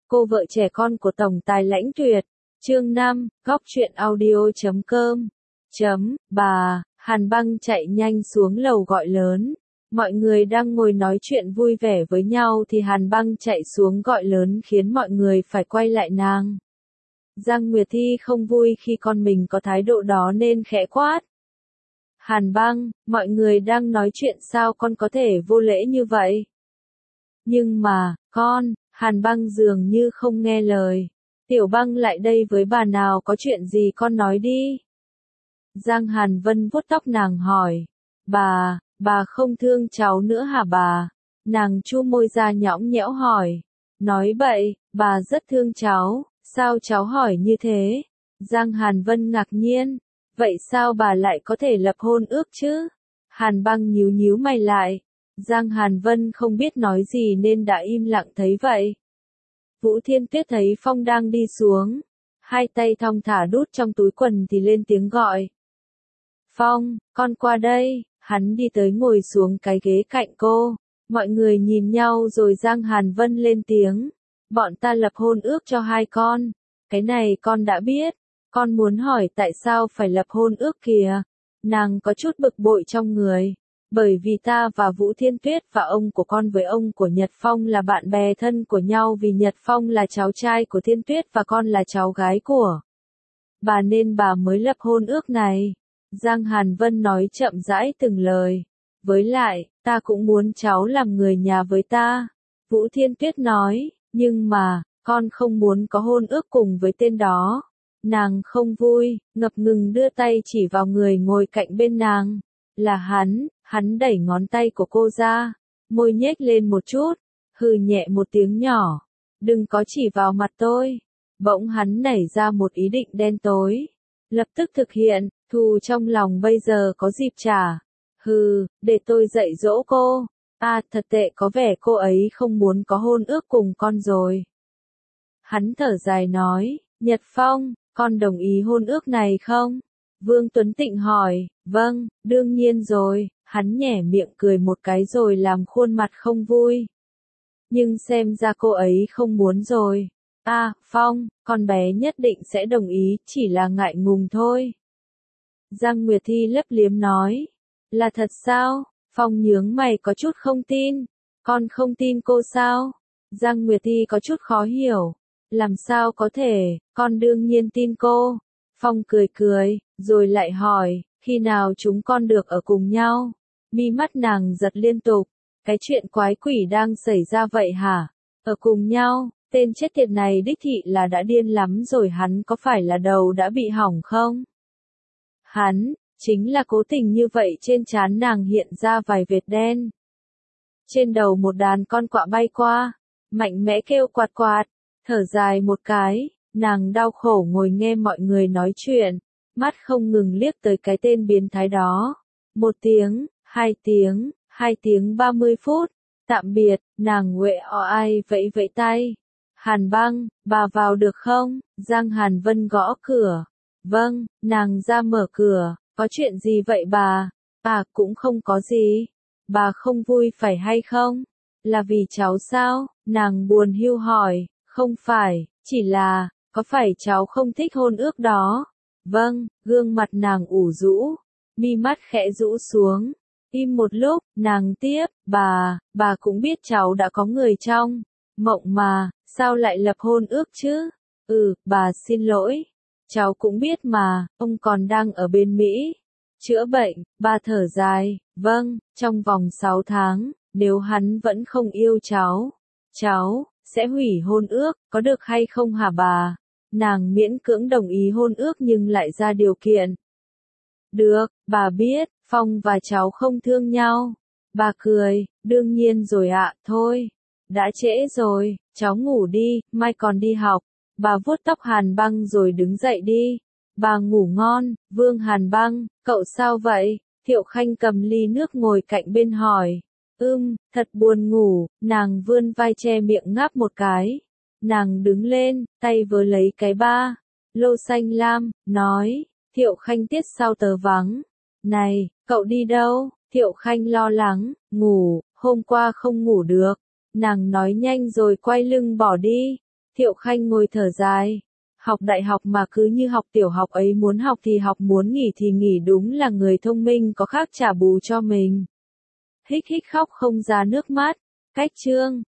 Cô vợ trẻ con của tổng tài Lãnh Tuyệt. Chương 5, Góc truyện audio.com. Bà, Hàn Băng chạy nhanh xuống lầu gọi lớn. Mọi người đang ngồi nói chuyện vui vẻ với nhau thì Hàn Băng chạy xuống gọi lớn khiến mọi người phải quay lại nàng. Giang Nguyệt Thi không vui khi con mình có thái độ đó nên khẽ quát. Hàn Băng, mọi người đang nói chuyện sao con có thể vô lễ như vậy? Nhưng mà, Hàn Băng dường như không nghe lời. Tiểu Băng lại đây với bà nào, có chuyện gì con nói đi. Giang Hàn Vân vuốt tóc nàng hỏi. Bà không thương cháu nữa hả bà? Nàng chu môi ra nhõng nhẽo hỏi. Nói bậy, bà rất thương cháu, sao cháu hỏi như thế? Giang Hàn Vân ngạc nhiên. Vậy sao bà lại có thể lập hôn ước chứ? Hàn Băng nhíu nhíu mày lại. Giang Hàn Vân không biết nói gì nên đã im lặng thấy vậy. Vũ Thiên Tuyết thấy Phong đang đi xuống. Hai tay thong thả đút trong túi quần thì lên tiếng gọi. Phong, con qua đây. Hắn đi tới ngồi xuống cái ghế cạnh cô. Mọi người nhìn nhau rồi Giang Hàn Vân lên tiếng. Bọn ta lập hôn ước cho hai con. Cái này con đã biết. Con muốn hỏi tại sao phải lập hôn ước kìa. Nàng có chút bực bội trong người. Bởi vì ta và Vũ Thiên Tuyết và ông của con với ông của Nhật Phong là bạn bè thân của nhau, vì Nhật Phong là cháu trai của Thiên Tuyết và con là cháu gái của bà nên bà mới lập hôn ước này. Giang Hàn Vân nói chậm rãi từng lời. Với lại, ta cũng muốn cháu làm người nhà với ta. Vũ Thiên Tuyết nói, nhưng mà, con không muốn có hôn ước cùng với tên đó. Nàng không vui, ngập ngừng đưa tay chỉ vào người ngồi cạnh bên nàng. Là hắn đẩy ngón tay của cô ra, môi nhếch lên một chút, hừ nhẹ một tiếng nhỏ. Đừng có chỉ vào mặt tôi. Bỗng hắn nảy ra một ý định đen tối. Lập tức thực hiện, thù trong lòng bây giờ có dịp trả. Để tôi dạy dỗ cô. Thật tệ, có vẻ cô ấy không muốn có hôn ước cùng con rồi. Hắn thở dài nói, Nhật Phong, con đồng ý hôn ước này không? Vương Tuấn Tịnh hỏi, vâng, đương nhiên rồi. Hắn nhẻ miệng cười một cái rồi làm khuôn mặt không vui. Nhưng xem ra cô ấy không muốn rồi. Phong, con bé nhất định sẽ đồng ý, chỉ là ngại ngùng thôi. Giang Nguyệt Thi lấp liếm nói. Là thật sao? Phong nhướng mày có chút không tin. Con không tin cô sao? Giang Nguyệt Thi có chút khó hiểu. Làm sao có thể, con đương nhiên tin cô. Phong cười, rồi lại hỏi, khi nào chúng con được ở cùng nhau? Mi mắt nàng giật liên tục. Cái chuyện quái quỷ đang xảy ra vậy hả? Ở cùng nhau, tên chết tiệt này đích thị là đã điên lắm rồi, hắn có phải là đầu đã bị hỏng không? Hắn, chính là cố tình như vậy. Trên trán nàng hiện ra vài vệt đen. Trên đầu một đàn con quạ bay qua, mạnh mẽ kêu quạt quạt, thở dài một cái, nàng đau khổ ngồi nghe mọi người nói chuyện, mắt không ngừng liếc tới cái tên biến thái đó. 1 tiếng, 2 tiếng 30 phút, tạm biệt, nàng uể oai vẫy vẫy tay. Hàn Băng, bà vào được không? Giang Hàn Vân gõ cửa. Vâng, nàng ra mở cửa. Có chuyện gì vậy bà? Cũng không có gì. Bà không vui phải hay không? Là vì cháu sao? Nàng buồn hiu hỏi. Không phải, chỉ là, có phải cháu không thích hôn ước đó? Vâng, gương mặt nàng ủ rũ, mi mắt khẽ rũ xuống. Im một lúc, nàng tiếp, bà cũng biết cháu đã có người trong mộng mà, sao lại lập hôn ước chứ? Bà xin lỗi. Cháu cũng biết mà, ông còn đang ở bên Mỹ chữa bệnh. Bà thở dài, vâng, trong vòng 6 tháng, nếu hắn vẫn không yêu cháu sẽ hủy hôn ước, có được hay không hả bà? Nàng miễn cưỡng đồng ý hôn ước nhưng lại ra điều kiện. Được, bà biết, Phong và cháu không thương nhau. Bà cười, đương nhiên rồi ạ, thôi. Đã trễ rồi, cháu ngủ đi, mai còn đi học. Bà vuốt tóc Hàn Băng rồi đứng dậy đi. Bà ngủ ngon. Vương Hàn Băng, cậu sao vậy? Thiệu Khanh cầm ly nước ngồi cạnh bên hỏi. Thật buồn ngủ. Nàng vươn vai che miệng ngáp một cái. Nàng đứng lên, tay vớ lấy cái ba lô xanh lam, nói. Thiệu Khanh tiết sau tớ vắng. Này, cậu đi đâu? Thiệu Khanh lo lắng. Ngủ, hôm qua không ngủ được. Nàng nói nhanh rồi quay lưng bỏ đi. Thiệu Khanh ngồi thở dài. Học đại học mà cứ như học tiểu học ấy, muốn học thì học, muốn nghỉ thì nghỉ, đúng là người thông minh có khác trả bù cho mình. Hích hích khóc không ra nước mắt. Cách chương